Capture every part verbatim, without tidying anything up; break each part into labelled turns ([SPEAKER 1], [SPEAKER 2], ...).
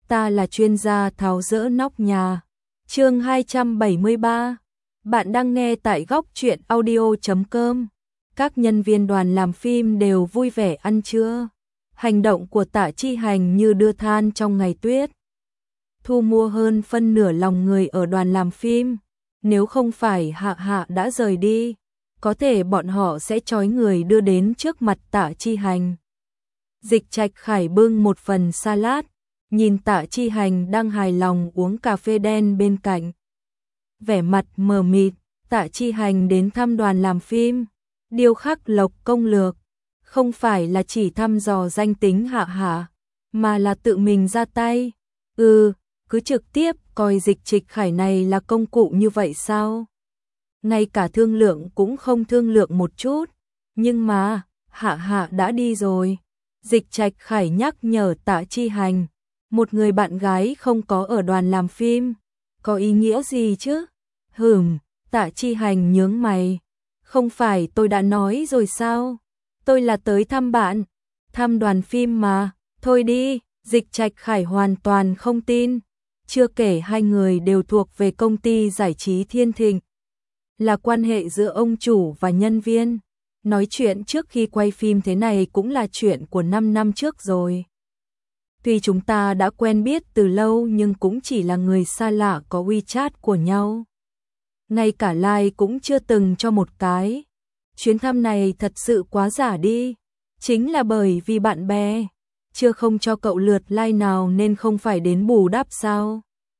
[SPEAKER 1] ta là chuyên gia tháo dỡ nóc nhà. Chương hai trăm bảy mươi ba. Bạn đang nghe tại góc truyện audio chấm com. Các nhân viên đoàn làm phim đều vui vẻ ăn trưa. Hành động của Tạ Chi Hành như đưa than trong ngày tuyết. Thu mua hơn phân nửa lòng người ở đoàn làm phim. Nếu không phải Hạ Hạ đã rời đi, có thể bọn họ sẽ trói người đưa đến trước mặt Tạ Chi Hành. Dịch Trạch Khải bưng một phần salad, nhìn Tạ Chi Hành đang hài lòng uống cà phê đen bên cạnh. Vẻ mặt mờ mịt, Tạ Chi Hành đến thăm đoàn làm phim, điêu khắc lộc công lược, không phải là chỉ thăm dò danh tính Hạ Hạ, mà là tự mình ra tay. Ừ, cứ trực tiếp coi Dịch Trạch Khải này là công cụ như vậy sao? Ngay cả thương lượng cũng không thương lượng một chút, nhưng mà Hạ Hạ đã đi rồi. Dịch Trạch Khải nhắc nhở Tạ Chi Hành, một người bạn gái không có ở đoàn làm phim, có ý nghĩa gì chứ? Hừm, Tạ Chi Hành nhướng mày, không phải tôi đã nói rồi sao? Tôi là tới thăm bạn, thăm đoàn phim mà, thôi đi. Dịch Trạch Khải hoàn toàn không tin, chưa kể hai người đều thuộc về công ty giải trí Thiên Thịnh, là quan hệ giữa ông chủ và nhân viên. Nói chuyện trước khi quay phim thế này cũng là chuyện của năm năm trước rồi. Tuy chúng ta đã quen biết từ lâu nhưng cũng chỉ là người xa lạ có WeChat của nhau. Ngay cả like cũng chưa từng cho một cái. Chuyến thăm này thật sự quá giả đi. Chính là bởi vì bạn bè chưa không cho cậu lượt like nào nên không phải đến bù đắp sao?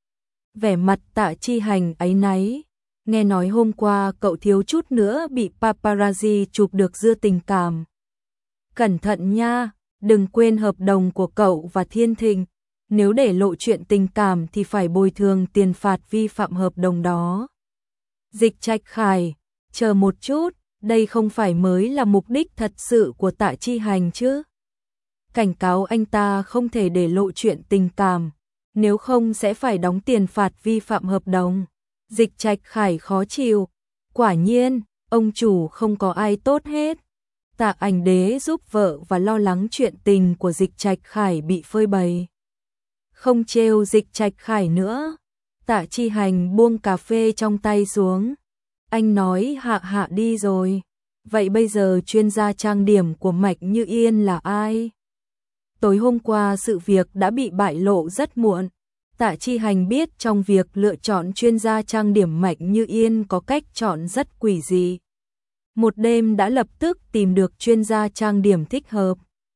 [SPEAKER 1] Vẻ mặt Tạ Chi Hành áy náy. Nghe nói hôm qua cậu thiếu chút nữa bị paparazzi chụp được dưa tình cảm. Cẩn thận nha, đừng quên hợp đồng của cậu và Thiên Thịnh. Nếu để lộ chuyện tình cảm thì phải bồi thường tiền phạt vi phạm hợp đồng đó. Dịch Trạch Khải, chờ một chút, đây không phải mới là mục đích thật sự của Tạ Chi Hành chứ? Cảnh cáo anh ta không thể để lộ chuyện tình cảm, nếu không sẽ phải đóng tiền phạt vi phạm hợp đồng. Dịch Trạch Khải khó chịu, quả nhiên, ông chủ không có ai tốt hết. Tạ Ảnh Đế giúp vợ và lo lắng chuyện tình của Dịch Trạch Khải bị phơi bày. Không trêu Dịch Trạch Khải nữa, Tạ Chi Hành buông cà phê trong tay xuống. Anh nói Hạ Hạ đi rồi, vậy bây giờ chuyên gia trang điểm của Mạch Như Yên là ai? Tối hôm qua sự việc đã bị bại lộ rất muộn. Tạ Chi Hành biết trong việc lựa chọn chuyên gia trang điểm Mạch Như Yên có cách chọn rất quỷ dị. Một đêm đã lập tức tìm được chuyên gia trang điểm thích hợp.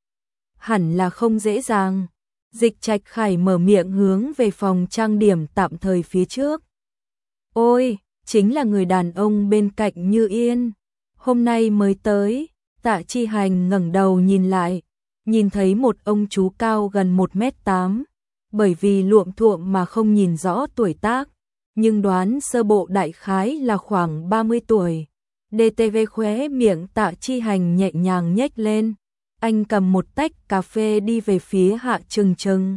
[SPEAKER 1] Hẳn là không dễ dàng. Dịch Trạch Khải mở miệng hướng về phòng trang điểm tạm thời phía trước. Ôi, chính là người đàn ông bên cạnh Như Yên. Hôm nay mới tới. Tạ Chi Hành ngẩng đầu nhìn lại, nhìn thấy một ông chú cao gần một mét tám. Bởi vì luộm thuộm mà không nhìn rõ tuổi tác, nhưng đoán sơ bộ đại khái là khoảng ba mươi tuổi. đê tê vê khóe miệng Tạ Chi Hành nhẹ nhàng nhếch lên. Anh cầm một tách cà phê đi về phía Hạ Trừng Trừng.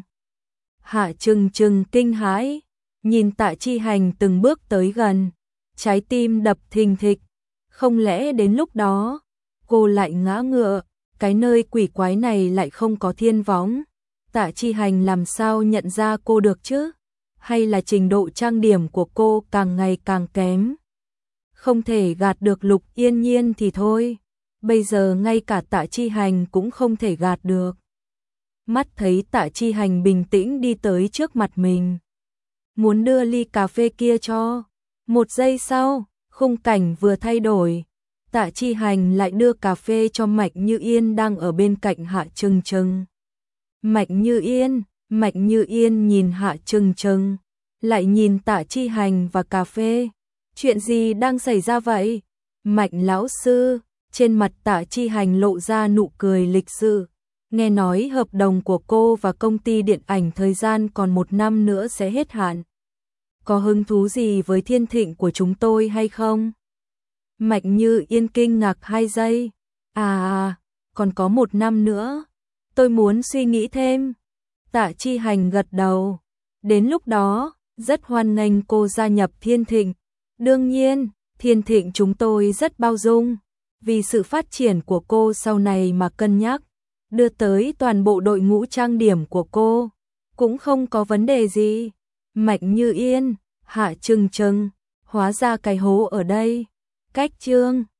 [SPEAKER 1] Hạ Trừng Trừng kinh hãi, nhìn Tạ Chi Hành từng bước tới gần, trái tim đập thình thịch. Không lẽ đến lúc đó, cô lại ngã ngựa, cái nơi quỷ quái này lại không có thiên võng? Tạ Chi Hành làm sao nhận ra cô được chứ? Hay là trình độ trang điểm của cô càng ngày càng kém? Không thể gạt được Lục Yên Nhiên thì thôi, bây giờ ngay cả Tạ Chi Hành cũng không thể gạt được. Mắt thấy Tạ Chi Hành bình tĩnh đi tới trước mặt mình, muốn đưa ly cà phê kia cho. Một giây sau, khung cảnh vừa thay đổi, Tạ Chi Hành lại đưa cà phê cho Mạch Như Yên đang ở bên cạnh Hạ Trừng Trừng. Mạch Như Yên, Mạch Như Yên nhìn Hạ Trừng Trừng, lại nhìn Tạ Chi Hành và cà phê. Chuyện gì đang xảy ra vậy? Mạch lão sư, trên mặt Tạ Chi Hành lộ ra nụ cười lịch sự. Nghe nói hợp đồng của cô và công ty điện ảnh thời gian còn một năm nữa sẽ hết hạn. Có hứng thú gì với Thiên Thịnh của chúng tôi hay không? Mạch Như Yên kinh ngạc hai giây. À, còn có một năm nữa. Tôi muốn suy nghĩ thêm. Tạ Chi Hành gật đầu. Đến lúc đó, rất hoan nghênh cô gia nhập Thiên Thịnh. Đương nhiên, Thiên Thịnh chúng tôi rất bao dung. Vì sự phát triển của cô sau này mà cân nhắc. Đưa tới toàn bộ đội ngũ trang điểm của cô. cũng không có vấn đề gì. Mạnh Như Yên, Hạ Trừng Trừng, hóa ra cái hố ở đây. Cách Chương